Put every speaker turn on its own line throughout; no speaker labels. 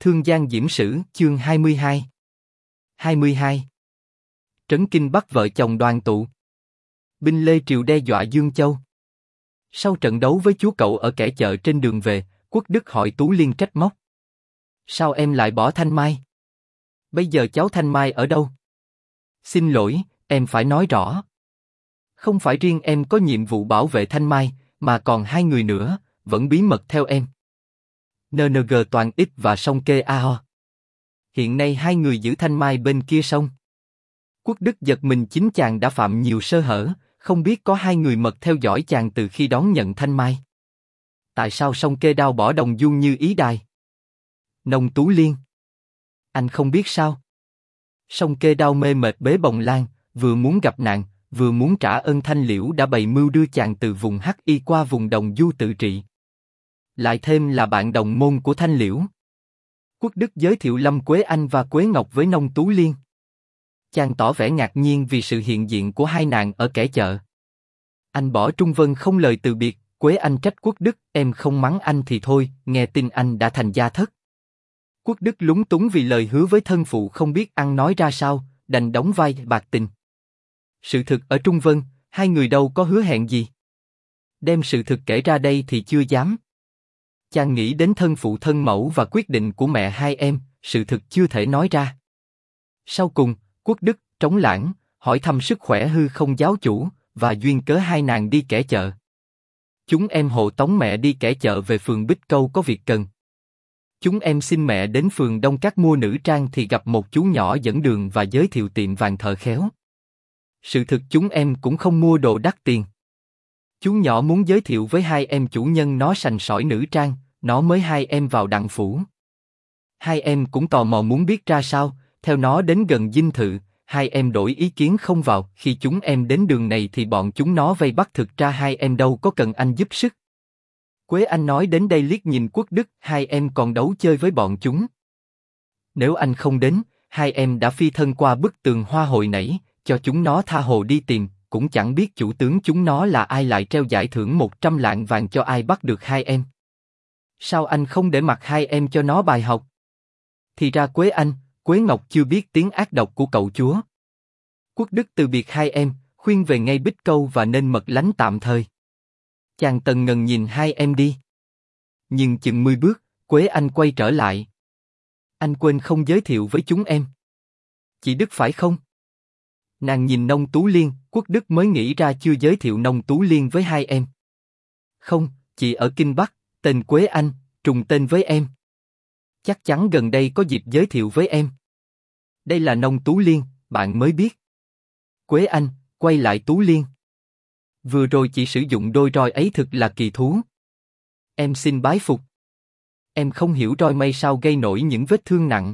Thương Giang Diễm Sử, chương 22. 22. Trấn Kinh bắt vợ chồng đoàn tụ. Binh Lê Triều đe dọa Dương Châu. Sau trận đấu với chú cậu ở kẻ chợ trên đường về, Quốc Đức hỏi Tú Liên trách móc. Sao em lại bỏ Thanh Mai? Bây giờ cháu Thanh Mai ở đâu? Xin lỗi, em phải nói rõ. Không phải riêng em có nhiệm vụ bảo vệ Thanh Mai, mà còn hai người nữa, vẫn bí mật theo em. NNG Toàn X và Song Kê AO. Hiện nay hai người giữ Thanh Mai bên kia sông. Quốc Đức giật mình, chính chàng đã phạm nhiều sơ hở, không biết có hai người mật theo dõi chàng từ khi đón nhận Thanh Mai. Tại sao Song Kê đao bỏ đồng Dung như ý đài? Nông Tú Liên. Anh không biết sao? Song Kê đao mê mệt bế bồng lan, vừa muốn gặp nạn, vừa muốn trả ơn Thanh Liễu đã bày mưu đưa chàng từ vùng Hắc Y qua vùng đồng Du tự trị. Lại thêm là bạn đồng môn của Thanh Liễu. Quốc Đức giới thiệu Lâm Quế Anh và Quế Ngọc với Nông Tú Liên. Chàng tỏ vẻ ngạc nhiên vì sự hiện diện của hai nàng ở kẻ chợ. Anh bỏ Trung Vân không lời từ biệt. Quế Anh trách Quốc Đức, em không mắng anh thì thôi, nghe tin anh đã thành gia thất. Quốc Đức lúng túng vì lời hứa với thân phụ không biết ăn nói ra sao, đành đóng vai bạc tình. Sự thực ở Trung Vân, hai người đâu có hứa hẹn gì. Đem sự thực kể ra đây thì chưa dám. Chàng nghĩ đến thân phụ thân mẫu và quyết định của mẹ hai em, sự thực chưa thể nói ra. Sau cùng, Quốc Đức, trống lãng, hỏi thăm sức khỏe hư không giáo chủ, và duyên cớ hai nàng đi kẻ chợ. Chúng em hộ tống mẹ đi kẻ chợ về phường Bích Câu có việc cần. Chúng em xin mẹ đến phường Đông Các mua nữ trang thì gặp một chú nhỏ dẫn đường và giới thiệu tiệm vàng thợ khéo. Sự thực chúng em cũng không mua đồ đắt tiền. Chú nhỏ muốn giới thiệu với hai em chủ nhân nó sành sỏi nữ trang, nó mới hai em vào đặng phủ. Hai em cũng tò mò muốn biết ra sao, theo nó đến gần dinh thự, hai em đổi ý kiến không vào. Khi chúng em đến đường này thì bọn chúng nó vây bắt, thực ra hai em đâu có cần anh giúp sức. Quế Anh nói đến đây liếc nhìn Quốc Đức, hai em còn đấu chơi với bọn chúng. Nếu anh không đến, hai em đã phi thân qua bức tường hoa hồi nãy, cho chúng nó tha hồ đi tìm, cũng chẳng biết chủ tướng chúng nó là ai, lại treo giải thưởng 100 lạng vàng cho ai bắt được hai em. Sao anh không để mặc hai em cho nó bài học? Thì ra Quế Anh, Quế Ngọc chưa biết tiếng ác độc của cậu chúa. Quốc Đức từ biệt hai em, khuyên về ngay Bích Câu và nên mật lánh tạm thời. Chàng tần ngần nhìn hai em đi. Nhưng chừng 10 bước, Quế Anh quay trở lại. Anh quên không giới thiệu với chúng em. Chị Đức phải không? Nàng nhìn Nông Tú Liên, Quốc Đức mới nghĩ ra chưa giới thiệu Nông Tú Liên với hai em. Không, chị ở Kinh Bắc, tên Quế Anh, trùng tên với em. Chắc chắn gần đây có dịp giới thiệu với em. Đây là Nông Tú Liên, bạn mới biết. Quế Anh, quay lại Tú Liên. Vừa rồi chị sử dụng đôi roi ấy thực là kỳ thú. Em xin bái phục. Em không hiểu roi mây sao gây nổi những vết thương nặng.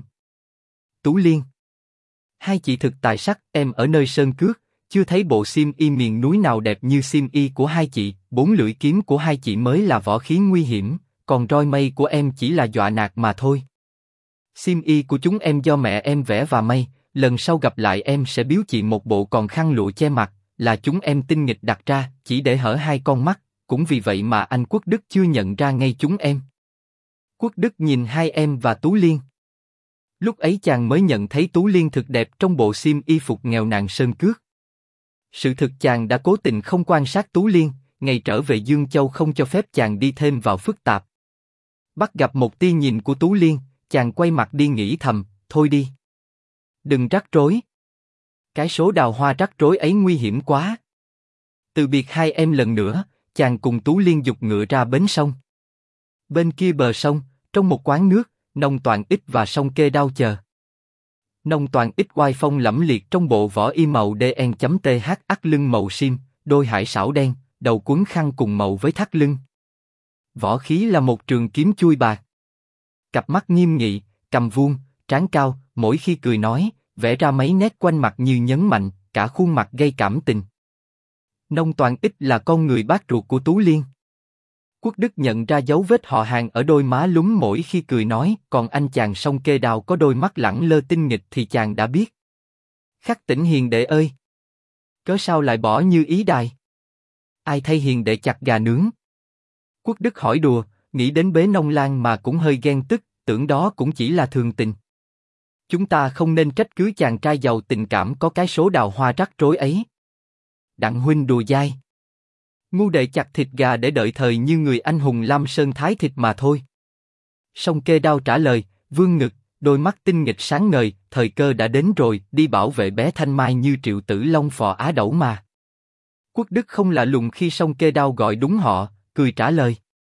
Tú Liên. Hai chị thực tài sắc, em ở nơi sơn cước, chưa thấy bộ xiêm y miền núi nào đẹp như xiêm y của hai chị. 4 lưỡi kiếm của hai chị mới là võ khí nguy hiểm, còn roi mây của em chỉ là dọa nạt mà thôi. Xiêm y của chúng em do mẹ em vẽ và may, lần sau gặp lại em sẽ biếu chị một bộ còn khăn lụa che mặt, là chúng em tinh nghịch đặt ra, chỉ để hở hai con mắt, cũng vì vậy mà anh Quốc Đức chưa nhận ra ngay chúng em. Quốc Đức nhìn hai em và Tú Liên. Lúc ấy chàng mới nhận thấy Tú Liên thực đẹp trong bộ xiêm y phục nghèo nàn sơn cước. Sự thực chàng đã cố tình không quan sát Tú Liên, ngày trở về Dương Châu không cho phép chàng đi thêm vào phức tạp. Bắt gặp một tia nhìn của Tú Liên, chàng quay mặt đi nghĩ thầm, thôi đi. Đừng rắc rối. Cái số đào hoa rắc rối ấy nguy hiểm quá. Từ biệt hai em lần nữa, chàng cùng Tú Liên giục ngựa ra bến sông. Bên kia bờ sông, trong một quán nước, Nông Toàn X và Song Kê đao chờ. Nông Toàn X oai phong lẫm liệt trong bộ võ y màu DN.TH, ắt lưng màu sim, đôi hải xảo đen, đầu quấn khăn cùng màu với thắt lưng. Võ khí là một trường kiếm chui bạc. Cặp mắt nghiêm nghị, cằm vuông, trán cao, mỗi khi cười nói, vẽ ra mấy nét quanh mặt như nhấn mạnh, cả khuôn mặt gây cảm tình. Nông Toàn X là con người bác ruột của Tú Liên. Quốc Đức nhận ra dấu vết họ hàng ở đôi má lúm mỗi khi cười nói, còn anh chàng Song Kê đao có đôi mắt lẳng lơ tinh nghịch thì chàng đã biết. Khắc Tỉnh hiền đệ ơi! Cớ sao lại bỏ như ý đài? Ai thay hiền đệ chặt gà nướng? Quốc Đức hỏi đùa, nghĩ đến Bế Nông Lan mà cũng hơi ghen tức, tưởng đó cũng chỉ là thường tình. Chúng ta không nên trách cứ chàng trai giàu tình cảm có cái số đào hoa rắc rối ấy. Đặng huynh đùa dai. Ngu đệ chặt thịt gà để đợi thời như người anh hùng Lam Sơn thái thịt mà thôi. Song Kê Đao trả lời, vương ngực, đôi mắt tinh nghịch sáng ngời, thời cơ đã đến rồi, đi bảo vệ bé Thanh Mai như Triệu Tử Long phò Á Đẩu mà. Quốc Đức không lạ lùng khi Song Kê Đao gọi đúng họ, cười trả lời.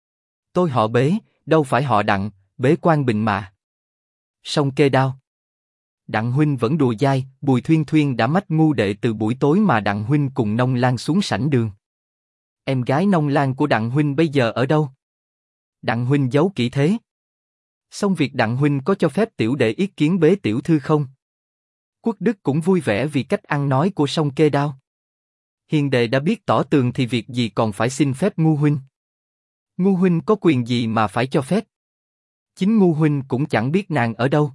Tôi họ Bế, đâu phải họ Đặng, Bế Quang Bình mà. Song Kê Đao. Đặng huynh vẫn đùa dai, Bùi Thuyên Thuyên đã mách ngu đệ từ buổi tối mà Đặng huynh cùng Nông Lan xuống sảnh đường. Em gái Nông Lan của Đặng huynh bây giờ ở đâu? Đặng huynh giấu kỹ thế. Xong việc Đặng huynh có cho phép tiểu đệ ý kiến Bế tiểu thư không? Quốc Đức cũng vui vẻ vì cách ăn nói của Song Kê Đao. Hiền đệ đã biết tỏ tường thì việc gì còn phải xin phép ngu huynh? Ngu huynh có quyền gì mà phải cho phép? Chính ngu huynh cũng chẳng biết nàng ở đâu.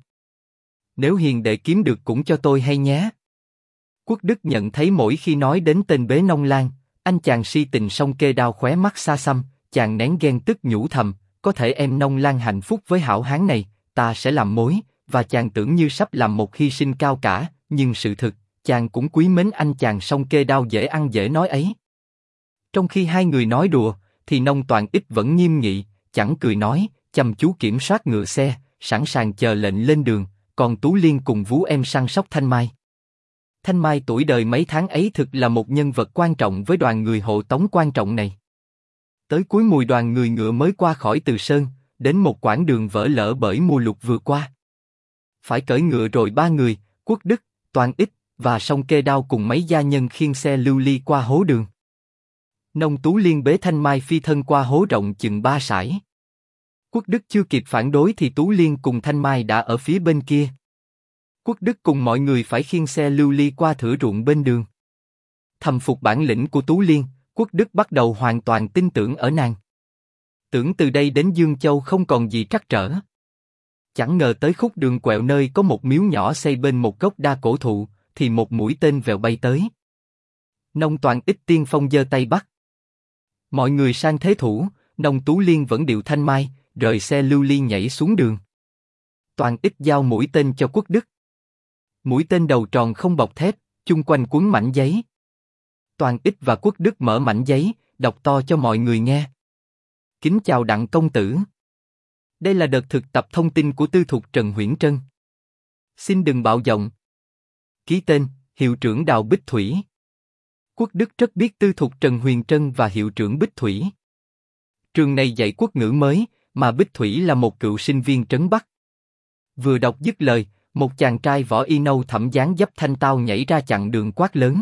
Nếu hiền đệ kiếm được cũng cho tôi hay nhé. Quốc Đức nhận thấy mỗi khi nói đến tên Bế Nông Lan, anh chàng si tình Song Kê Đao khóe mắt xa xăm, chàng nén ghen tức nhủ thầm, có thể em Nông Lan hạnh phúc với hảo hán này, ta sẽ làm mối, và chàng tưởng như sắp làm một hy sinh cao cả, nhưng sự thực, chàng cũng quý mến anh chàng Song Kê Đao dễ ăn dễ nói ấy. Trong khi hai người nói đùa, thì Nông Toàn Ích vẫn nghiêm nghị, chẳng cười nói, chăm chú kiểm soát ngựa xe, sẵn sàng chờ lệnh lên đường, còn Tú Liên cùng vú em săn sóc Thanh Mai. Thanh Mai tuổi đời mấy tháng ấy thực là một nhân vật quan trọng với đoàn người hộ tống quan trọng này. Tới cuối mùi đoàn người ngựa mới qua khỏi Từ Sơn, đến một quãng đường vỡ lở bởi mùa lụt vừa qua. Phải cởi ngựa rồi ba người, Quốc Đức, Toàn Ích và Song Kê Đao cùng mấy gia nhân khiêng xe lưu ly qua hố đường. Nông Tú Liên bế Thanh Mai phi thân qua hố rộng chừng 3 sải. Quốc Đức chưa kịp phản đối thì Tú Liên cùng Thanh Mai đã ở phía bên kia. Quốc Đức cùng mọi người phải khiêng xe lưu ly qua thửa ruộng bên đường. Thầm phục bản lĩnh của Tú Liên, Quốc Đức bắt đầu hoàn toàn tin tưởng ở nàng. Tưởng từ đây đến Dương Châu không còn gì trắc trở. Chẳng ngờ tới khúc đường quẹo nơi có một miếu nhỏ xây bên một gốc đa cổ thụ, thì một mũi tên vèo bay tới. Nông Toàn Ích tiên phong giơ tay bắt. Mọi người sang thế thủ, Nông Tú Liên vẫn điệu Thanh Mai, rời xe lưu ly nhảy xuống đường. Toàn Ích giao mũi tên cho Quốc Đức. Mũi tên đầu tròn không bọc thép, chung quanh quấn mảnh giấy. Toàn Ích và Quốc Đức mở mảnh giấy, đọc to cho mọi người nghe. Kính chào Đặng công tử. Đây là đợt thực tập thông tin của tư thục Trần Huyễn Trân. Xin đừng bạo giọng. Ký tên, hiệu trưởng Đào Bích Thủy. Quốc Đức rất biết tư thục Trần Huyền Trân và hiệu trưởng Bích Thủy. Trường này dạy quốc ngữ mới, mà Bích Thủy là một cựu sinh viên trấn Bắc. Vừa đọc dứt lời, một chàng trai võ y nâu thẫm dáng dấp thanh tao nhảy ra chặn đường quát lớn.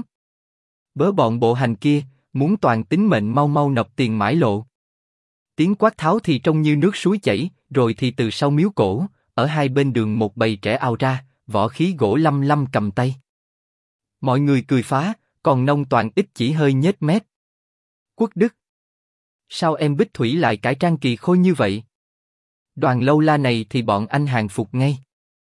Bớ bọn bộ hành kia, muốn toàn tính mệnh mau mau nộp tiền mãi lộ. Tiếng quát tháo thì trông như nước suối chảy, rồi thì từ sau miếu cổ, ở hai bên đường một bầy trẻ ào ra, võ khí gỗ lăm lăm cầm tay. Mọi người cười phá, còn Nông Toàn Ích chỉ hơi nhếch mép. Quốc Đức, sao em Bích Thủy lại cải trang kỳ khôi như vậy? Đoàn lâu la này thì bọn anh hàng phục ngay.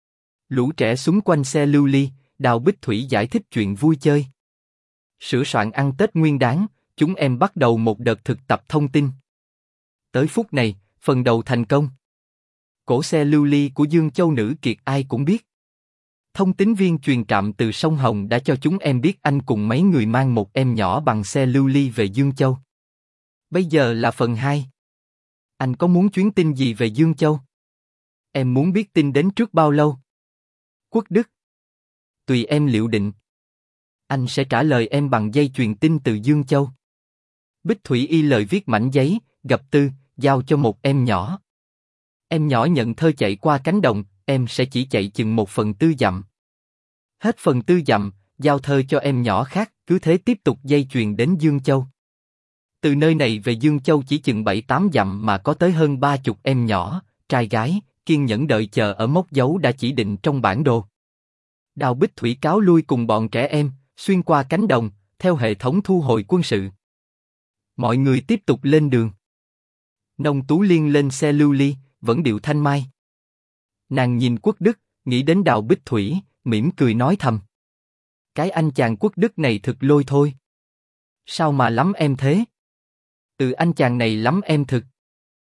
Lũ trẻ xung quanh xe lưu ly, Đào Bích Thủy giải thích chuyện vui chơi. Sửa soạn ăn Tết Nguyên Đán, chúng em bắt đầu một đợt thực tập thông tin. Tới phút này, phần đầu thành công. Cổ xe lưu ly của Dương Châu Nữ Kiệt ai cũng biết. Thông tín viên truyền trạm từ sông Hồng đã cho chúng em biết anh cùng mấy người mang một em nhỏ bằng xe lưu ly về Dương Châu. Bây giờ là phần 2. Anh có muốn chuyến tin gì về Dương Châu? Em muốn biết tin đến trước bao lâu? Quốc Đức, tùy em liệu định. Anh sẽ trả lời em bằng dây truyền tin từ Dương Châu. Bích Thủy y lời viết mảnh giấy, gập tư, giao cho một em nhỏ. Em nhỏ nhận thơ chạy qua cánh đồng, em sẽ chỉ chạy chừng 1/4 dặm. Hết 1/4 dặm, giao thơ cho em nhỏ khác, cứ thế tiếp tục dây chuyền đến Dương Châu. Từ nơi này về Dương Châu chỉ chừng 7-8 dặm mà có tới hơn 30 em nhỏ, trai gái, kiên nhẫn đợi chờ ở mốc dấu đã chỉ định trong bản đồ. Đào Bích Thủy cáo lui cùng bọn trẻ em, xuyên qua cánh đồng, theo hệ thống thu hồi quân sự. Mọi người tiếp tục lên đường. Nông Tú Liên lên xe lưu ly, vẫn điệu Thanh Mai. Nàng nhìn Quốc Đức, nghĩ đến Đào Bích Thủy, mỉm cười nói thầm. Cái anh chàng Quốc Đức này thực lôi thôi. Sao mà lắm em thế? Anh chàng này lắm em thực.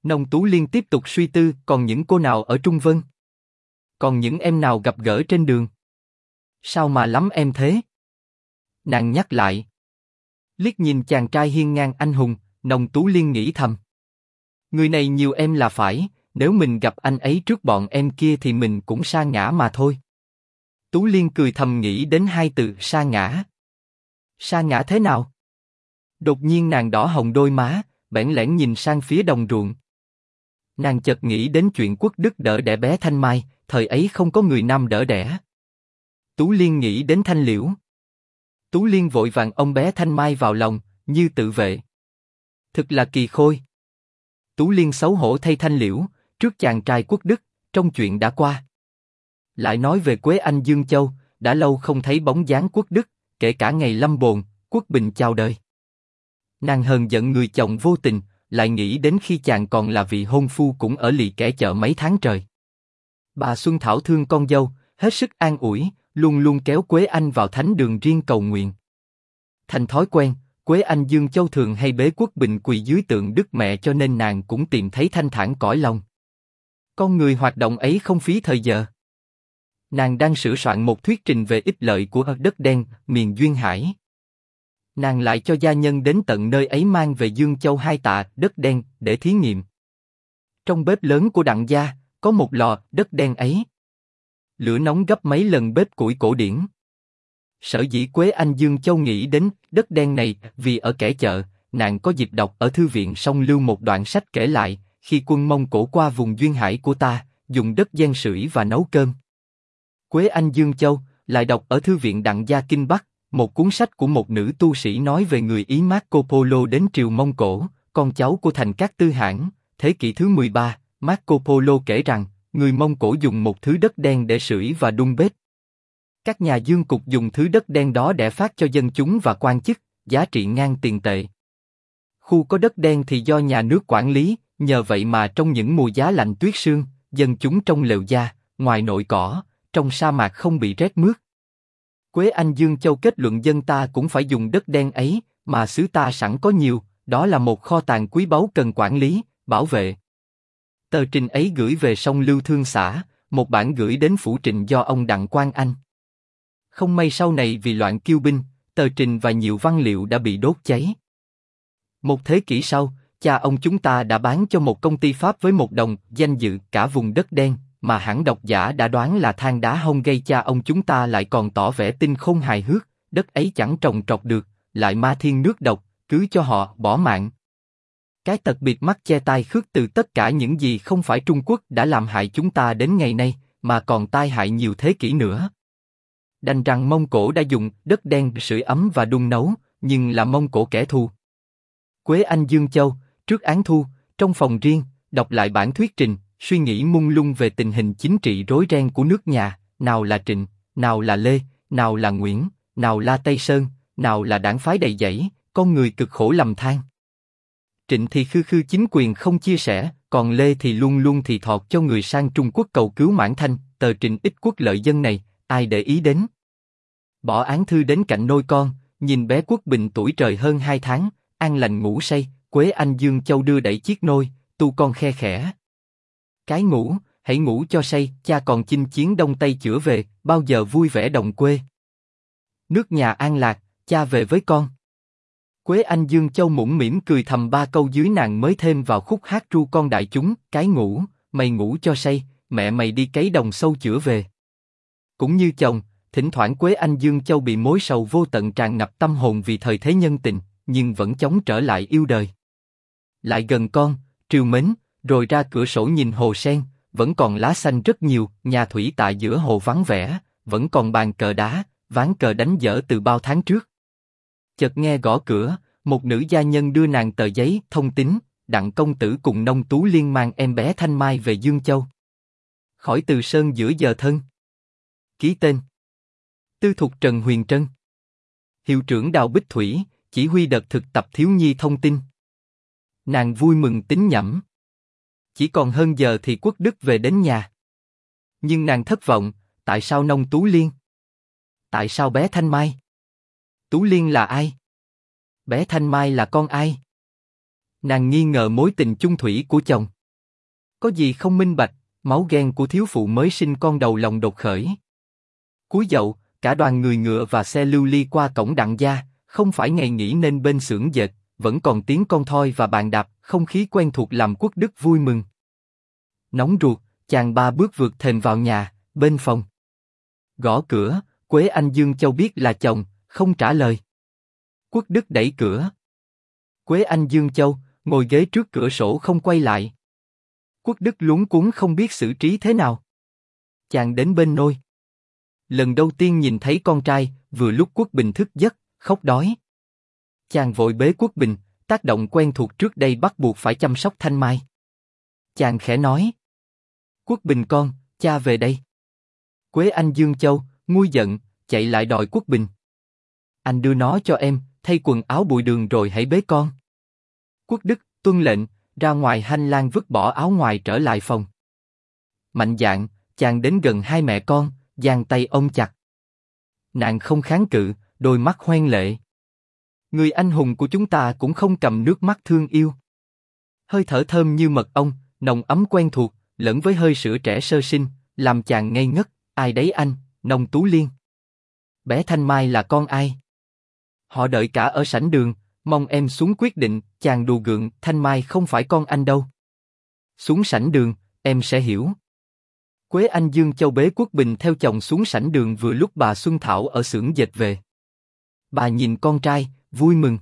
Nông Tú Liên tiếp tục suy tư, còn những cô nào ở Trung Vân? Còn những em nào gặp gỡ trên đường? Sao mà lắm em thế? Nàng nhắc lại. Liếc nhìn chàng trai hiên ngang anh hùng, Nông Tú Liên nghĩ thầm. Người này nhiều em là phải, nếu mình gặp anh ấy trước bọn em kia thì mình cũng sa ngã mà thôi. Tú Liên cười thầm nghĩ đến hai từ sa ngã. Sa ngã thế nào? Đột nhiên nàng đỏ hồng đôi má, bẽn lẽn nhìn sang phía đồng ruộng. Nàng chợt nghĩ đến chuyện Quốc Đức đỡ đẻ bé Thanh Mai, thời ấy không có người nam đỡ đẻ. Tú Liên nghĩ đến Thanh Liễu. Tú Liên vội vàng ôm bé Thanh Mai vào lòng, như tự vệ. Thực là kỳ khôi. Tú Liên xấu hổ thay Thanh Liễu, trước chàng trai Quốc Đức, trong chuyện đã qua. Lại nói về Quế Anh Dương Châu, đã lâu không thấy bóng dáng Quốc Đức, kể cả ngày lâm bồn, Quốc Bình chào đời. Nàng hờn giận người chồng vô tình, lại nghĩ đến khi chàng còn là vị hôn phu cũng ở lì kẻ chợ mấy tháng trời. Bà Xuân Thảo thương con dâu, hết sức an ủi, luôn luôn kéo Quế Anh vào thánh đường riêng cầu nguyện. Thành thói quen, Quế Anh Dương Châu thường hay bế Quốc Bình quỳ dưới tượng Đức Mẹ cho nên nàng cũng tìm thấy thanh thản cõi lòng. Con người hoạt động ấy không phí thời giờ. Nàng đang sửa soạn một thuyết trình về ích lợi của đất đen, miền Duyên Hải. Nàng lại cho gia nhân đến tận nơi ấy mang về Dương Châu 2 tạ đất đen để thí nghiệm. Trong bếp lớn của Đặng gia có một lò đất đen ấy. Lửa nóng gấp mấy lần bếp củi cổ điển. Sở dĩ Quế Anh Dương Châu nghĩ đến đất đen này vì ở kẻ chợ, nàng có dịp đọc ở thư viện Song Lưu một đoạn sách kể lại khi quân Mông Cổ qua vùng Duyên Hải của ta, dùng đất gian sưởi và nấu cơm. Quế Anh Dương Châu lại đọc ở thư viện Đặng gia Kinh Bắc, một cuốn sách của một nữ tu sĩ nói về người Ý Marco Polo đến triều Mông Cổ, con cháu của thành các tư hãn, thế kỷ thứ 13, Marco Polo kể rằng, người Mông Cổ dùng một thứ đất đen để sưởi và đun bếp. Các nhà dương cục dùng thứ đất đen đó để phát cho dân chúng và quan chức, giá trị ngang tiền tệ. Khu có đất đen thì do nhà nước quản lý, nhờ vậy mà trong những mùa giá lạnh tuyết sương, dân chúng trong lều gia, ngoài nội cỏ, trong sa mạc không bị rét mướt. Quế Anh Dương Châu kết luận dân ta cũng phải dùng đất đen ấy, mà xứ ta sẵn có nhiều, đó là một kho tàng quý báu cần quản lý, bảo vệ. Tờ trình ấy gửi về Song Lưu Thương xã, một bản gửi đến phủ trình do ông Đặng Quang Anh. Không may sau này vì loạn kiêu binh, tờ trình và nhiều văn liệu đã bị đốt cháy. Một thế kỷ sau, cha ông chúng ta đã bán cho một công ty Pháp với $1 danh dự cả vùng đất đen, mà hẳn độc giả đã đoán là than đá hông gây. Cha ông chúng ta lại còn tỏ vẻ tinh khôn hài hước, đất ấy chẳng trồng trọt được, lại ma thiên nước độc, cứ cho họ bỏ mạng. Cái tật bịt mắt che tai khước từ tất cả những gì không phải Trung Quốc đã làm hại chúng ta đến ngày nay, mà còn tai hại nhiều thế kỷ nữa. Đành rằng Mông Cổ đã dùng đất đen sưởi ấm và đun nấu, nhưng là Mông Cổ kẻ thù. Quế Anh Dương Châu, trước án thu, trong phòng riêng, đọc lại bản thuyết trình, suy nghĩ mông lung về tình hình chính trị rối ren của nước nhà, nào là Trịnh, nào là Lê, nào là Nguyễn, nào là Tây Sơn, nào là đảng phái đầy dẫy, con người cực khổ lầm than. Trịnh thì khư khư chính quyền không chia sẻ, còn Lê thì luôn luôn thì thọt cho người sang Trung Quốc cầu cứu Mãn Thanh, tờ Trịnh ích quốc lợi dân này, ai để ý đến. Bỏ án thư đến cạnh nôi con, nhìn bé Quốc Bình tuổi trời hơn 2 tháng, an lành ngủ say, Quế Anh Dương Châu đưa đẩy chiếc nôi, tu con khe khẽ. Cái ngủ, hãy ngủ cho say, cha còn chinh chiến đông tây chữa về, bao giờ vui vẻ đồng quê. Nước nhà an lạc, cha về với con. Quế Anh Dương Châu mũm mỉm cười thầm 3 câu dưới nàng mới thêm vào khúc hát ru con đại chúng, cái ngủ, mày ngủ cho say, mẹ mày đi cấy đồng sâu chữa về. Cũng như chồng, thỉnh thoảng Quế Anh Dương Châu bị mối sầu vô tận tràn ngập tâm hồn vì thời thế nhân tình, nhưng vẫn chống trở lại yêu đời. Lại gần con, trìu mến, rồi ra cửa sổ nhìn hồ sen, vẫn còn lá xanh rất nhiều, nhà thủy tại giữa hồ vắng vẻ, vẫn còn bàn cờ đá, ván cờ đánh dở từ bao tháng trước. Chợt nghe gõ cửa, một nữ gia nhân đưa nàng tờ giấy thông tín, Đặng công tử cùng Nông Tú Liên mang em bé Thanh Mai về Dương Châu. Khỏi Từ Sơn giữa giờ thân. Ký tên: Tư thục Trần Huyền Trân. Hiệu trưởng Đào Bích Thủy, chỉ huy đợt thực tập thiếu nhi thông tin. Nàng vui mừng tín nhẩm. Chỉ còn hơn giờ thì Quốc Đức về đến nhà. Nhưng nàng thất vọng, tại sao Nông Tú Liên? Tại sao bé Thanh Mai? Tú Liên là ai? Bé Thanh Mai là con ai? Nàng nghi ngờ mối tình chung thủy của chồng. Có gì không minh bạch, máu ghen của thiếu phụ mới sinh con đầu lòng đột khởi. Cuối dậu, cả đoàn người ngựa và xe lưu ly qua cổng đặng gia, không phải ngày nghỉ nên bên xưởng dệt, vẫn còn tiếng con thoi và bàn đạp, không khí quen thuộc làm Quốc Đức vui mừng. Nóng ruột, chàng ba bước vượt thềm vào nhà, bên phòng. Gõ cửa, Quế Anh Dương Châu biết là chồng, không trả lời. Quốc Đức đẩy cửa. Quế Anh Dương Châu, ngồi ghế trước cửa sổ không quay lại. Quốc Đức luống cuống không biết xử trí thế nào. Chàng đến bên nôi. Lần đầu tiên nhìn thấy con trai, vừa lúc Quốc Bình thức giấc, khóc đói. Chàng vội bế Quốc Bình, tác động quen thuộc trước đây bắt buộc phải chăm sóc Thanh Mai. Chàng khẽ nói. Quốc Bình con, cha về đây. Quế Anh Dương Châu, nguôi giận, chạy lại đòi Quốc Bình. Anh đưa nó cho em, thay quần áo bụi đường rồi hãy bế con. Quốc Đức, tuân lệnh, ra ngoài hành lang vứt bỏ áo ngoài trở lại phòng. Mạnh dạn, chàng đến gần hai mẹ con, giang tay ôm chặt. Nàng không kháng cự, đôi mắt hoen lệ. Người anh hùng của chúng ta cũng không cầm nước mắt thương yêu. Hơi thở thơm như mật ong, nồng ấm quen thuộc, lẫn với hơi sữa trẻ sơ sinh, làm chàng ngây ngất. Ai đấy anh, Nông Tú Liên. Bé Thanh Mai là con ai? Họ đợi cả ở sảnh đường, mong em xuống quyết định. Chàng đùa gượng, Thanh Mai không phải con anh đâu. Xuống sảnh đường, em sẽ hiểu. Quế Anh Dương Châu bế Quốc Bình theo chồng xuống sảnh đường vừa lúc bà Xuân Thảo ở xưởng dệt về. Bà nhìn con trai, vui mừng.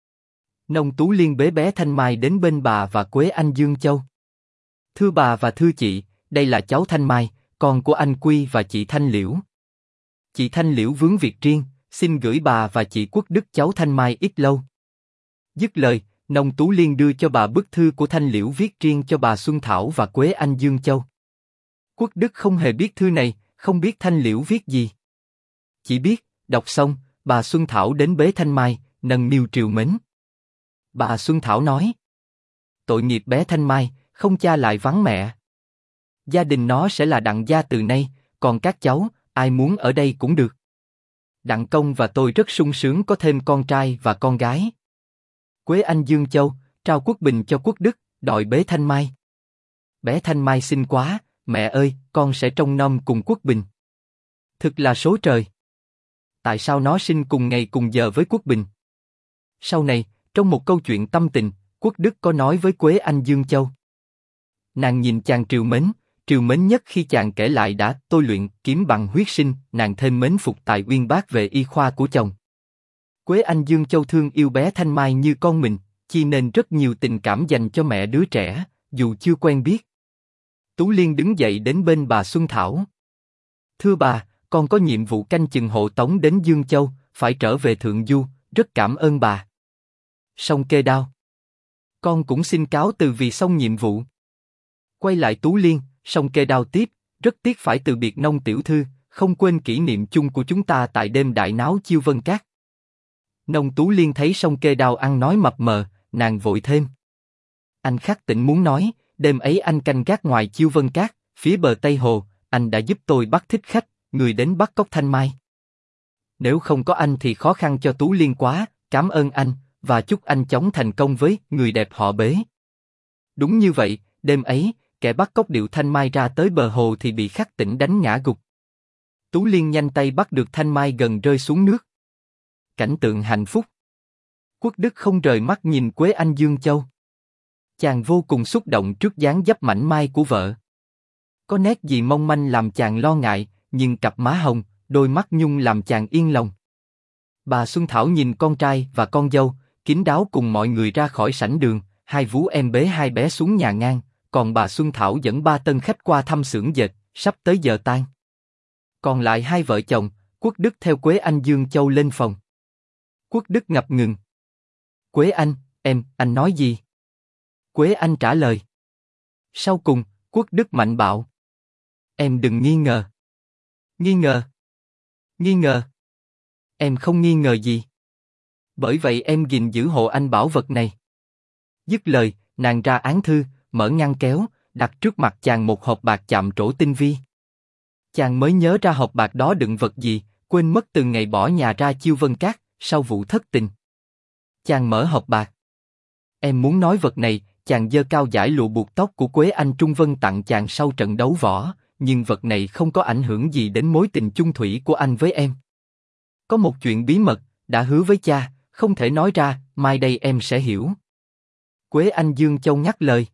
Nông Tú Liên bế bé Thanh Mai đến bên bà và Quế Anh Dương Châu. Thưa bà và thưa chị, đây là cháu Thanh Mai, con của anh Quy và chị Thanh Liễu. Chị Thanh Liễu vướng việc riêng, xin gửi bà và chị Quốc Đức cháu Thanh Mai ít lâu. Dứt lời, Nông Tú Liên đưa cho bà bức thư của Thanh Liễu viết riêng cho bà Xuân Thảo và Quế Anh Dương Châu. Quốc Đức không hề biết thư này, không biết Thanh Liễu viết gì. Chỉ biết, đọc xong, bà Xuân Thảo đến bế Thanh Mai, nâng niu trìu mến. Bà Xuân Thảo nói: tội nghiệp bé Thanh Mai, không cha lại vắng mẹ. Gia đình nó sẽ là Đặng gia từ nay, còn các cháu, ai muốn ở đây cũng được. Đặng Công và tôi rất sung sướng có thêm con trai và con gái. Quế Anh Dương Châu, trao Quốc Bình cho Quốc Đức, đòi bế Thanh Mai. Bé Thanh Mai xinh quá, mẹ ơi, con sẽ trông nom cùng Quốc Bình. Thực là số trời. Tại sao nó sinh cùng ngày cùng giờ với Quốc Bình? Sau này, trong một câu chuyện tâm tình, Quốc Đức có nói với Quế Anh Dương Châu. Nàng nhìn chàng trìu mến nhất khi chàng kể lại đã tôi luyện kiếm bằng huyết sinh, nàng thêm mến phục tài uyên bác về y khoa của chồng. Quế Anh Dương Châu thương yêu bé Thanh Mai như con mình, chi nên rất nhiều tình cảm dành cho mẹ đứa trẻ, dù chưa quen biết. Tú Liên đứng dậy đến bên bà Xuân Thảo. Thưa bà, con có nhiệm vụ canh chừng hộ tống đến Dương Châu, phải trở về Thượng Du, rất cảm ơn bà. Song kê đao. Con cũng xin cáo từ vì xong nhiệm vụ. Quay lại Tú Liên, Song kê đao tiếp, rất tiếc phải từ biệt Nông tiểu thư, không quên kỷ niệm chung của chúng ta tại đêm đại náo Chiêu Vân Cát. Nông Tú Liên thấy Song kê đao ăn nói mập mờ, nàng vội thêm. Anh Khắc Tĩnh muốn nói, đêm ấy anh canh gác ngoài Chiêu Vân Cát, phía bờ Tây Hồ, anh đã giúp tôi bắt thích khách, người đến bắt cóc Thanh Mai. Nếu không có anh thì khó khăn cho Tú Liên quá, cảm ơn anh, và chúc anh chóng thành công với người đẹp họ Bế. Đúng như vậy, đêm ấy, kẻ bắt cóc điệu Thanh Mai ra tới bờ hồ thì bị Khắc Tĩnh đánh ngã gục. Tú Liên nhanh tay bắt được Thanh Mai gần rơi xuống nước. Cảnh tượng hạnh phúc. Quốc Đức không rời mắt nhìn Quế Anh Dương Châu. Chàng vô cùng xúc động trước dáng dấp mảnh mai của vợ. Có nét gì mong manh làm chàng lo ngại, nhưng cặp má hồng, đôi mắt nhung làm chàng yên lòng. Bà Xuân Thảo nhìn con trai và con dâu, kín đáo cùng mọi người ra khỏi sảnh đường, hai vú em bế hai bé xuống nhà ngang, còn bà Xuân Thảo dẫn ba tân khách qua thăm xưởng dệt, sắp tới giờ tan. Còn lại hai vợ chồng, Quốc Đức theo Quế Anh Dương Châu lên phòng. Quốc Đức ngập ngừng. Quế Anh, anh nói gì? Quế Anh trả lời. Sau cùng, Quốc Đức mạnh bạo. Em đừng nghi ngờ. Nghi ngờ? Nghi ngờ? Em không nghi ngờ gì. Bởi vậy em gìn giữ hộ anh bảo vật này. Dứt lời, nàng ra án thư, mở ngăn kéo, đặt trước mặt chàng một hộp bạc chạm trổ tinh vi. Chàng mới nhớ ra hộp bạc đó đựng vật gì, quên mất từ ngày bỏ nhà ra Chiêu Vân Cát, sau vụ thất tình. Chàng mở hộp bạc. Em muốn nói vật này, chàng giơ cao dải lụa buộc tóc của Quế Anh Trung Vân tặng chàng sau trận đấu võ, nhưng vật này không có ảnh hưởng gì đến mối tình chung thủy của anh với em. Có một chuyện bí mật, đã hứa với cha, không thể nói ra, mai đây em sẽ hiểu. Quế Anh Dương Châu nhắc lời.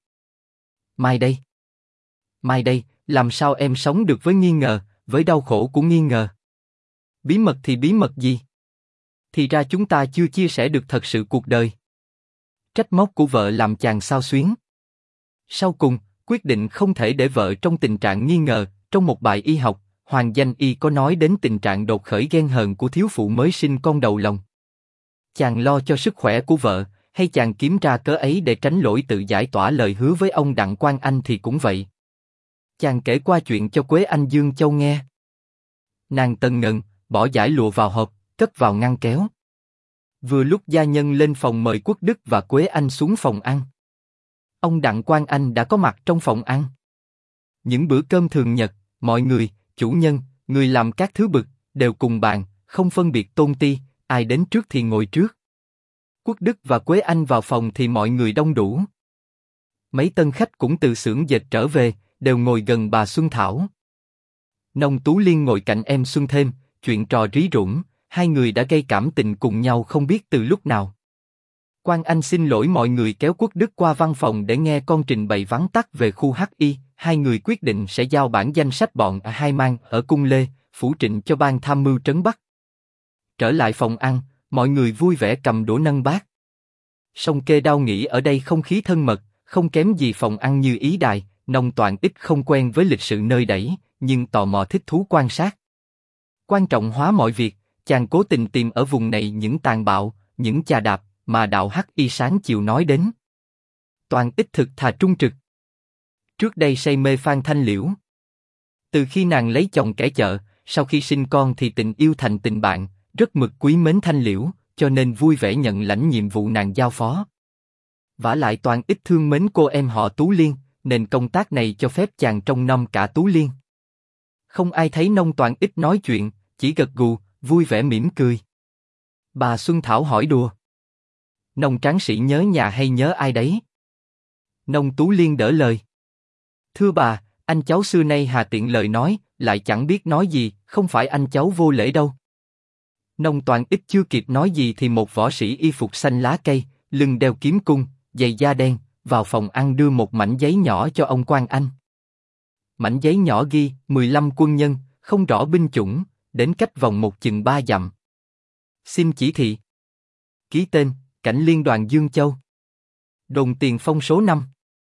Mai đây? Mai đây, làm sao em sống được với nghi ngờ, với đau khổ của nghi ngờ? Bí mật thì bí mật gì? Thì ra chúng ta chưa chia sẻ được thật sự cuộc đời. Trách móc của vợ làm chàng xao xuyến. Sau cùng, quyết định không thể để vợ trong tình trạng nghi ngờ. Trong một bài y học, Hoàng Danh Y có nói đến tình trạng đột khởi ghen hờn của thiếu phụ mới sinh con đầu lòng. Chàng lo cho sức khỏe của vợ, hay chàng kiếm ra cớ ấy để tránh lỗi tự giải tỏa lời hứa với ông Đặng Quang Anh thì cũng vậy. Chàng kể qua chuyện cho Quế Anh Dương Châu nghe. Nàng tần ngần, bỏ dải lụa vào hộp, cất vào ngăn kéo. Vừa lúc gia nhân lên phòng mời Quốc Đức và Quế Anh xuống phòng ăn. Ông Đặng Quang Anh đã có mặt trong phòng ăn. Những bữa cơm thường nhật, mọi người, chủ nhân, người làm các thứ bực, đều cùng bàn, không phân biệt tôn ti, ai đến trước thì ngồi trước. Quốc Đức và Quế Anh vào phòng thì mọi người đông đủ. Mấy tân khách cũng từ xưởng dệt trở về, đều ngồi gần bà Xuân Thảo. Nông Tú Liên ngồi cạnh em Xuân Thêm, chuyện trò rí rủng, hai người đã gây cảm tình cùng nhau không biết từ lúc nào. Quang Anh xin lỗi mọi người kéo Quốc Đức qua văn phòng để nghe con trình bày vắn tắt về khu HI, hai người quyết định sẽ giao bản danh sách bọn hai mang ở Cung Lê, phủ trịnh cho ban tham mưu trấn Bắc. Trở lại phòng ăn, mọi người vui vẻ cầm đũa nâng bát. Song Kê Đao nghĩ ở đây không khí thân mật, không kém gì phòng ăn Như Ý Đài. Nông Toàn ít không quen với lịch sự nơi đẩy, nhưng tò mò thích thú quan sát. Quan trọng hóa mọi việc, chàng cố tình tìm ở vùng này những tàn bạo, những chà đạp mà đạo HI sáng chiều nói đến. Toàn ít thực thà trung trực. Trước đây say mê Phan Thanh Liễu. Từ khi nàng lấy chồng kẻ chợ, sau khi sinh con thì tình yêu thành tình bạn, rất mực quý mến Thanh Liễu, cho nên vui vẻ nhận lãnh nhiệm vụ nàng giao phó. Vả lại Toàn ít thương mến cô em họ Tú Liên, nên công tác này cho phép chàng trông nom cả Tú Liên. Không ai thấy Nông Toàn ít nói chuyện, chỉ gật gù, vui vẻ mỉm cười. Bà Xuân Thảo hỏi đùa. Nông tráng sĩ nhớ nhà hay nhớ ai đấy? Nông Tú Liên đỡ lời. Thưa bà, anh cháu xưa nay hà tiện lời nói, lại chẳng biết nói gì, không phải anh cháu vô lễ đâu. Nông Toàn ít chưa kịp nói gì thì một võ sĩ y phục xanh lá cây, lưng đeo kiếm cung, giày da đen, vào phòng ăn đưa một mảnh giấy nhỏ cho ông Quang Anh. Mảnh giấy nhỏ ghi 15 quân nhân, không rõ binh chủng, đến cách vòng một chừng 3 dặm. Xin chỉ thị. Ký tên, Cảnh Liên đoàn Dương Châu. Đồn tiền phong số 5.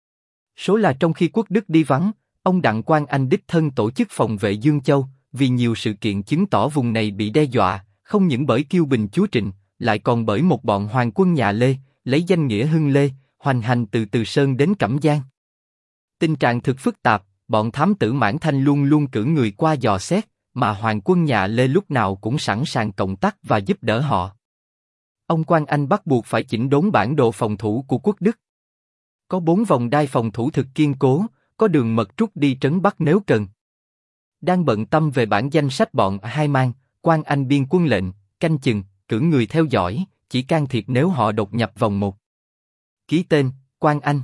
Số là trong khi Quốc Đức đi vắng, ông Đặng Quang Anh đích thân tổ chức phòng vệ Dương Châu, vì nhiều sự kiện chứng tỏ vùng này bị đe dọa, không những bởi Kiêu Bình chúa Trịnh, lại còn bởi một bọn hoàng quân nhà Lê, lấy danh nghĩa Hưng Lê, hoành hành từ Từ Sơn đến Cẩm Giang. Tình trạng thực phức tạp, bọn thám tử Mãn Thanh luôn luôn cử người qua dò xét, mà hoàng quân nhà Lê lúc nào cũng sẵn sàng cộng tác và giúp đỡ họ. Ông Quang Anh bắt buộc phải chỉnh đốn bản đồ phòng thủ của Quốc Đức. Có 4 vòng đai phòng thủ thực kiên cố, có đường mật rút đi trấn Bắc nếu cần. Đang bận tâm về bản danh sách bọn hai mang, Quang Anh biên quân lệnh, canh chừng, cử người theo dõi, chỉ can thiệp nếu họ đột nhập vòng 1. Ký tên, Quang Anh.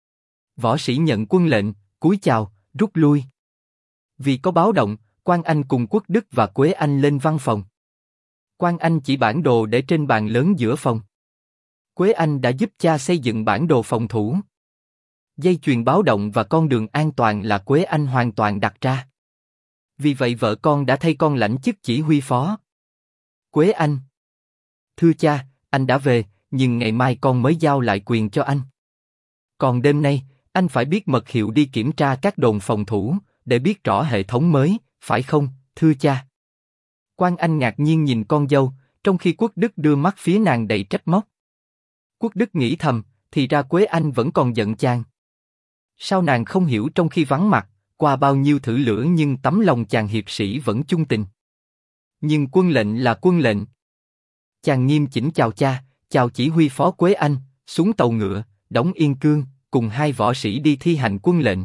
Võ sĩ nhận quân lệnh, cúi chào, rút lui. Vì có báo động, Quang Anh cùng Quốc Đức và Quế Anh lên văn phòng. Quang Anh chỉ bản đồ để trên bàn lớn giữa phòng. Quế Anh đã giúp cha xây dựng bản đồ phòng thủ. Dây chuyền báo động và con đường an toàn là Quế Anh hoàn toàn đặt ra. Vì vậy vợ con đã thay con lãnh chức chỉ huy phó. Quế Anh. Thưa cha, anh đã về, nhưng ngày mai con mới giao lại quyền cho anh. Còn đêm nay, anh phải biết mật hiệu đi kiểm tra các đồn phòng thủ, để biết rõ hệ thống mới, phải không, thưa cha? Quang Anh ngạc nhiên nhìn con dâu, trong khi Quốc Đức đưa mắt phía nàng đầy trách móc. Quốc Đức nghĩ thầm, thì ra Quế Anh vẫn còn giận chàng. Sao nàng không hiểu trong khi vắng mặt, qua bao nhiêu thử lửa nhưng tấm lòng chàng hiệp sĩ vẫn chung tình. Nhưng quân lệnh là quân lệnh. Chàng nghiêm chỉnh chào cha, chào chỉ huy phó Quế Anh, xuống tàu ngựa, đóng yên cương, cùng 2 võ sĩ đi thi hành quân lệnh.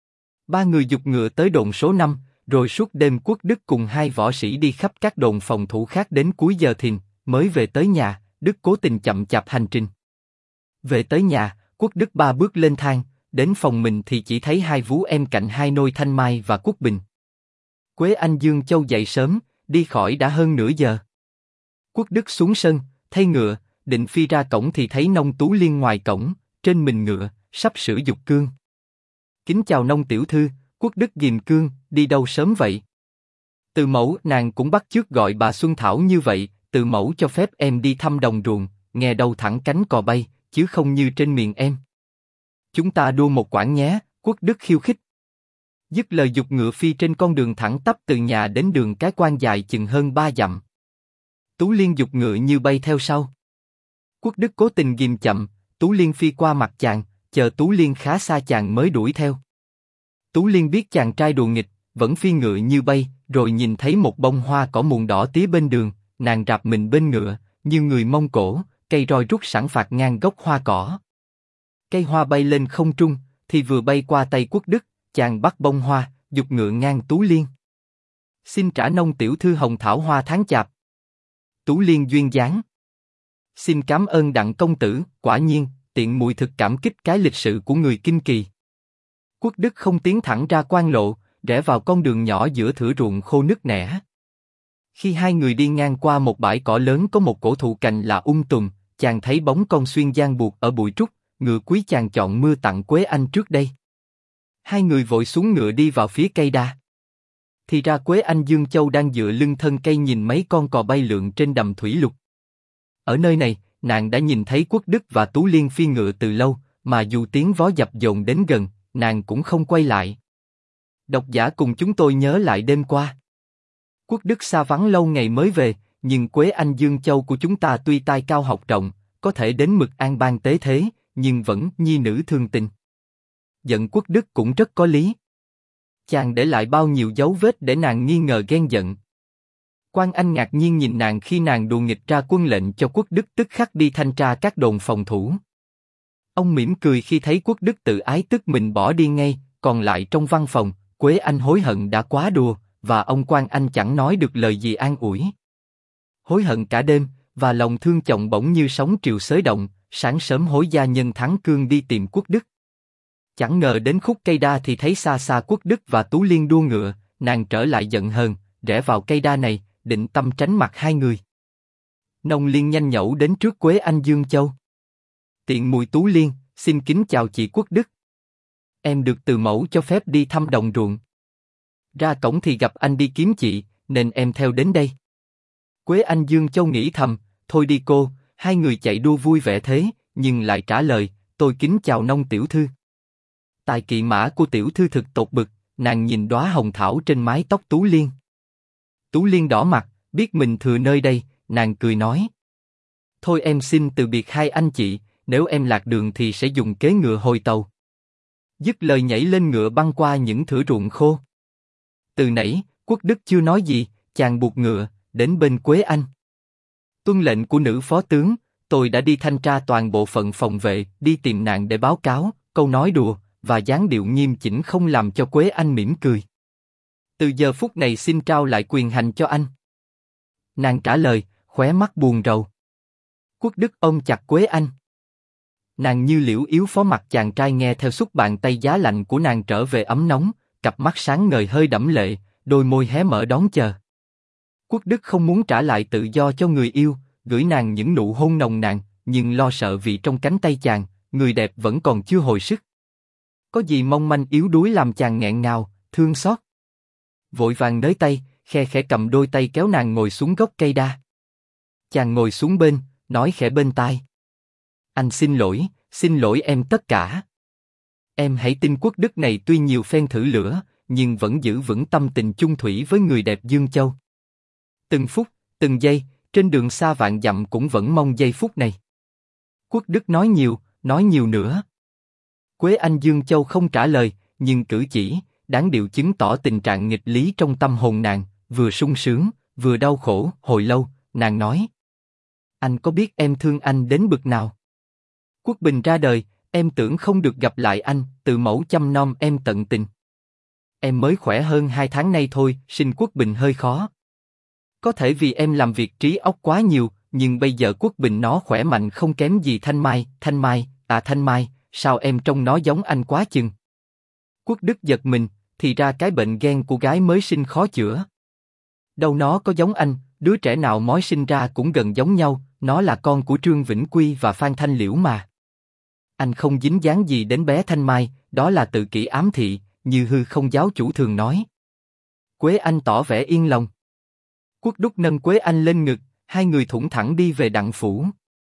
3 người giục ngựa tới đồn số 5, rồi suốt đêm Quốc Đức cùng 2 võ sĩ đi khắp các đồn phòng thủ khác đến cuối giờ thìn, mới về tới nhà. Đức cố tình chậm chạp hành trình. Về tới nhà, Quốc Đức ba bước lên thang, đến phòng mình thì chỉ thấy hai vú em cạnh hai nôi Thanh Mai và Quốc Bình. Quế Anh Dương Châu dậy sớm, đi khỏi đã hơn nửa giờ. Quốc Đức xuống sân, thay ngựa, định phi ra cổng thì thấy Nông Tú Liên ngoài cổng, trên mình ngựa, sắp sửa giục cương. Kính chào Nông tiểu thư, Quốc Đức ghìm cương, đi đâu sớm vậy? Từ mẫu nàng cũng bắt chước gọi bà Xuân Thảo như vậy, từ mẫu cho phép em đi thăm đồng ruộng, nghe đâu thẳng cánh cò bay, chứ không như trên miệng em. Chúng ta đua một quãng nhé, Quốc Đức khiêu khích. Dứt lời giục ngựa phi trên con đường thẳng tắp từ nhà đến đường cái quan dài chừng hơn 3 dặm. Tú Liên giục ngựa như bay theo sau. Quốc Đức cố tình ghìm chậm, Tú Liên phi qua mặt chàng, chờ Tú Liên khá xa chàng mới đuổi theo. Tú Liên biết chàng trai đùa nghịch, vẫn phi ngựa như bay, rồi nhìn thấy một bông hoa cỏ muộn đỏ tía bên đường, nàng rạp mình bên ngựa, như người Mông Cổ, cây roi rút sẵn phạt ngang gốc hoa cỏ. Cây hoa bay lên không trung, thì vừa bay qua tay Quốc Đức, chàng bắt bông hoa, giục ngựa ngang Tú Liên. Xin trả Nông tiểu thư hồng thảo hoa tháng chạp. Tú Liên duyên dáng. Xin cảm ơn Đặng công tử, quả nhiên, tiện mùi thực cảm kích cái lịch sự của người Kinh Kỳ. Quốc Đức không tiến thẳng ra quan lộ, rẽ vào con đường nhỏ giữa thửa ruộng khô nứt nẻ. Khi hai người đi ngang qua một bãi cỏ lớn có một cổ thụ cành là tùm, chàng thấy bóng con xuyên giang buộc ở bụi trúc, ngựa quý chàng chọn mưa tặng Quế Anh trước đây. Hai người vội xuống ngựa đi vào phía cây đa. Thì ra Quế Anh Dương Châu đang dựa lưng thân cây nhìn mấy con cò bay lượn trên đầm thủy lục. Ở nơi này, nàng đã nhìn thấy Quốc Đức và Tú Liên phi ngựa từ lâu, mà dù tiếng vó dập dồn đến gần, nàng cũng không quay lại. Độc giả cùng chúng tôi nhớ lại đêm qua. Quốc Đức xa vắng lâu ngày mới về, nhưng Quế Anh Dương Châu của chúng ta tuy tai cao học rộng, có thể đến mực an bang tế thế, nhưng vẫn nhi nữ thương tình. Giận Quốc Đức cũng rất có lý. Chàng để lại bao nhiêu dấu vết để nàng nghi ngờ ghen giận. Quan Anh ngạc nhiên nhìn nàng khi nàng đùa nghịch ra quân lệnh cho Quốc Đức tức khắc đi thanh tra các đồn phòng thủ. Ông mỉm cười khi thấy Quốc Đức tự ái tức mình bỏ đi ngay, còn lại trong văn phòng, Quế Anh hối hận đã quá đùa, và ông Quan Anh chẳng nói được lời gì an ủi. Hối hận cả đêm, và lòng thương chồng bỗng như sóng triều xới động, sáng sớm hối gia nhân thắng cương đi tìm Quốc Đức. Chẳng ngờ đến khúc cây đa thì thấy xa xa Quốc Đức và Tú Liên đua ngựa, nàng trở lại giận hờn, rẽ vào cây đa này, định tâm tránh mặt hai người. Nông Liên nhanh nhẩu đến trước Quế Anh Dương Châu. Tiện mùi Tú Liên, xin kính chào chị Quốc Đức. Em được từ mẫu cho phép đi thăm đồng ruộng. Ra cổng thì gặp anh đi kiếm chị, nên em theo đến đây. Quế Anh Dương Châu nghĩ thầm, thôi đi cô, hai người chạy đua vui vẻ thế, nhưng lại trả lời, tôi kính chào Nông tiểu thư. Tài kỵ mã của tiểu thư thực tột bực, nàng nhìn đóa hồng thảo trên mái tóc Tú Liên. Tú Liên đỏ mặt, biết mình thừa nơi đây, nàng cười nói. Thôi em xin từ biệt hai anh chị, nếu em lạc đường thì sẽ dùng kế ngựa hồi tàu. Dứt lời nhảy lên ngựa băng qua những thửa ruộng khô. Từ nãy, Quốc Đức chưa nói gì, chàng buộc ngựa, đến bên Quế Anh. Tuân lệnh của nữ phó tướng, tôi đã đi thanh tra toàn bộ phận phòng vệ, đi tìm nàng để báo cáo, câu nói đùa, và dáng điệu nghiêm chỉnh không làm cho Quế Anh mỉm cười. Từ giờ phút này xin trao lại quyền hành cho anh. Nàng trả lời, khóe mắt buồn rầu. Quốc Đức ôm chặt Quế Anh. Nàng như liễu yếu phó mặt chàng trai nghe theo xúc bàn tay giá lạnh của nàng trở về ấm nóng, cặp mắt sáng ngời hơi đẫm lệ, đôi môi hé mở đón chờ. Quốc Đức không muốn trả lại tự do cho người yêu, gửi nàng những nụ hôn nồng nàn, nhưng lo sợ vì trong cánh tay chàng, người đẹp vẫn còn chưa hồi sức. Có gì mong manh yếu đuối làm chàng nghẹn ngào, thương xót. Vội vàng nới tay, khe khẽ cầm đôi tay kéo nàng ngồi xuống gốc cây đa. Chàng ngồi xuống bên, nói khẽ bên tai. Anh xin lỗi em tất cả. Em hãy tin Quốc Đức này tuy nhiều phen thử lửa, nhưng vẫn giữ vững tâm tình chung thủy với người đẹp Dương Châu. Từng phút, từng giây, trên đường xa vạn dặm cũng vẫn mong giây phút này. Quốc Đức nói nhiều nữa. Quế Anh Dương Châu không trả lời, nhưng cử chỉ, đáng điệu chứng tỏ tình trạng nghịch lý trong tâm hồn nàng, vừa sung sướng, vừa đau khổ. Hồi lâu, nàng nói. Anh có biết em thương anh đến bực nào? Quốc Bình ra đời, em tưởng không được gặp lại anh, từ mẫu chăm nom em tận tình. Em mới khỏe hơn 2 tháng nay thôi, sinh Quốc Bình hơi khó. Có thể vì em làm việc trí óc quá nhiều, nhưng bây giờ Quốc Bình nó khỏe mạnh không kém gì Thanh Mai, sao em trông nó giống anh quá chừng. Quốc Đức giật mình, thì ra cái bệnh ghen của gái mới sinh khó chữa. Đâu nó có giống anh, đứa trẻ nào mới sinh ra cũng gần giống nhau, nó là con của Trương Vĩnh Quy và Phan Thanh Liễu mà. Anh không dính dáng gì đến bé Thanh Mai, đó là tự kỷ ám thị, như hư không giáo chủ thường nói. Quế Anh tỏ vẻ yên lòng. Quốc Đức nâng Quế Anh lên ngực, hai người thủng thẳng đi về Đặng phủ.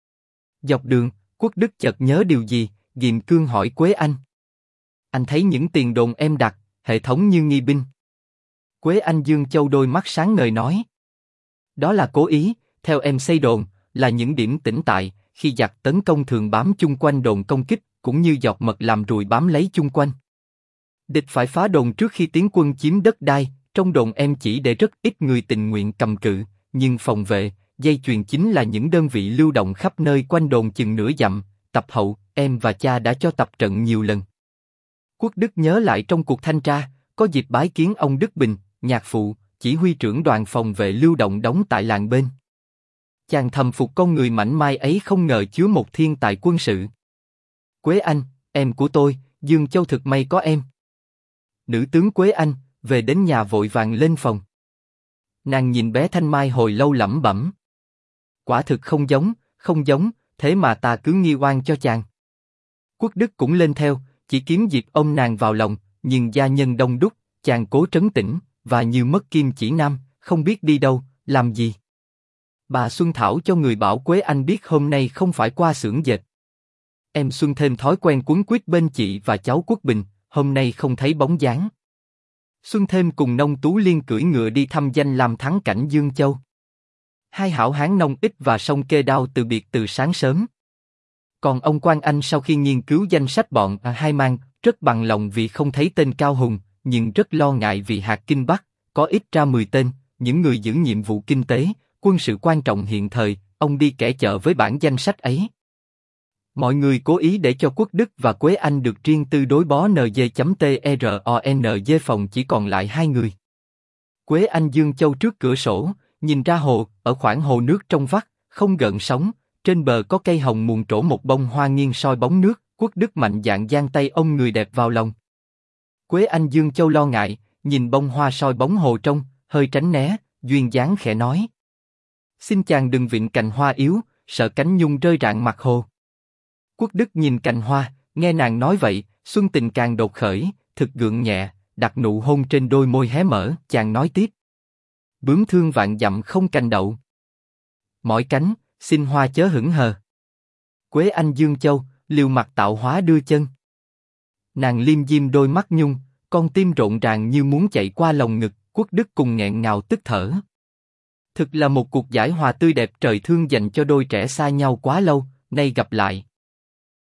Dọc đường, Quốc Đức chợt nhớ điều gì, ghiềm cương hỏi Quế Anh. Anh thấy những tiền đồn em đặt, hệ thống như nghi binh. Quế Anh Dương Châu đôi mắt sáng ngời nói. Đó là cố ý, theo em xây đồn, là những điểm tĩnh tại, khi giặc tấn công thường bám chung quanh đồn công kích, cũng như giọt mật làm ruồi bám lấy chung quanh. Địch phải phá đồn trước khi tiến quân chiếm đất đai, trong đồn em chỉ để rất ít người tình nguyện cầm cự, nhưng phòng vệ, dây chuyền chính là những đơn vị lưu động khắp nơi quanh đồn chừng nửa dặm, tập hậu, em và cha đã cho tập trận nhiều lần. Quốc Đức nhớ lại trong cuộc thanh tra, có dịp bái kiến ông Đức Bình, nhạc phụ, chỉ huy trưởng đoàn phòng vệ lưu động đóng tại làng bên. Chàng thầm phục con người mảnh mai ấy không ngờ chứa một thiên tài quân sự. Quế Anh, em của tôi, Dương Châu thực may có em. Nữ tướng Quế Anh, về đến nhà vội vàng lên phòng. Nàng nhìn bé Thanh Mai hồi lâu lẩm bẩm. Quả thực không giống, thế mà ta cứ nghi oan cho chàng. Quốc Đức cũng lên theo, chỉ kiếm dịp ôm nàng vào lòng, nhưng gia nhân đông đúc, chàng cố trấn tĩnh, và như mất kim chỉ nam, không biết đi đâu, làm gì. Bà Xuân Thảo cho người bảo Quế Anh biết hôm nay không phải qua xưởng dệt. Em Xuân thêm thói quen quấn quýt bên chị và cháu Quốc Bình, hôm nay không thấy bóng dáng. Xuân thêm cùng Nông Tú Liên cưỡi ngựa đi thăm danh làm thắng cảnh Dương Châu. Hai hảo hán Nông Ích và Song Kê Đao từ biệt từ sáng sớm. Còn ông Quang Anh sau khi nghiên cứu danh sách bọn hai mang, rất bằng lòng vì không thấy tên Cao Hùng, nhưng rất lo ngại vì hạt Kinh Bắc, có ít ra 10 tên, những người giữ nhiệm vụ kinh tế, quân sự quan trọng hiện thời, ông đi kẻ chợ với bản danh sách ấy. Mọi người cố ý để cho Quốc Đức và Quế Anh được riêng tư đối bó NG.TRONG phòng chỉ còn lại hai người. Quế Anh Dương Châu trước cửa sổ, nhìn ra hồ, ở khoảng hồ nước trong vắt, không gợn sóng, trên bờ có cây hồng muồn trổ một bông hoa nghiêng soi bóng nước, Quốc Đức mạnh dạn giang tay ôm người đẹp vào lòng. Quế Anh Dương Châu lo ngại, nhìn bông hoa soi bóng hồ trong, hơi tránh né, duyên dáng khẽ nói. Xin chàng đừng vịn cành hoa yếu, sợ cánh nhung rơi rạng mặt hồ. Quốc Đức nhìn cành hoa, nghe nàng nói vậy, xuân tình càng đột khởi, thực gượng nhẹ, đặt nụ hôn trên đôi môi hé mở, chàng nói tiếp. Bướm thương vạn dặm không cành đậu. Mỏi cánh, xin hoa chớ hững hờ. Quế Anh Dương Châu, liều mặt tạo hóa đưa chân. Nàng liêm diêm đôi mắt nhung, con tim rộn ràng như muốn chạy qua lồng ngực, Quốc Đức cùng nghẹn ngào tức thở. Thực là một cuộc giải hòa tươi đẹp trời thương dành cho đôi trẻ xa nhau quá lâu, nay gặp lại.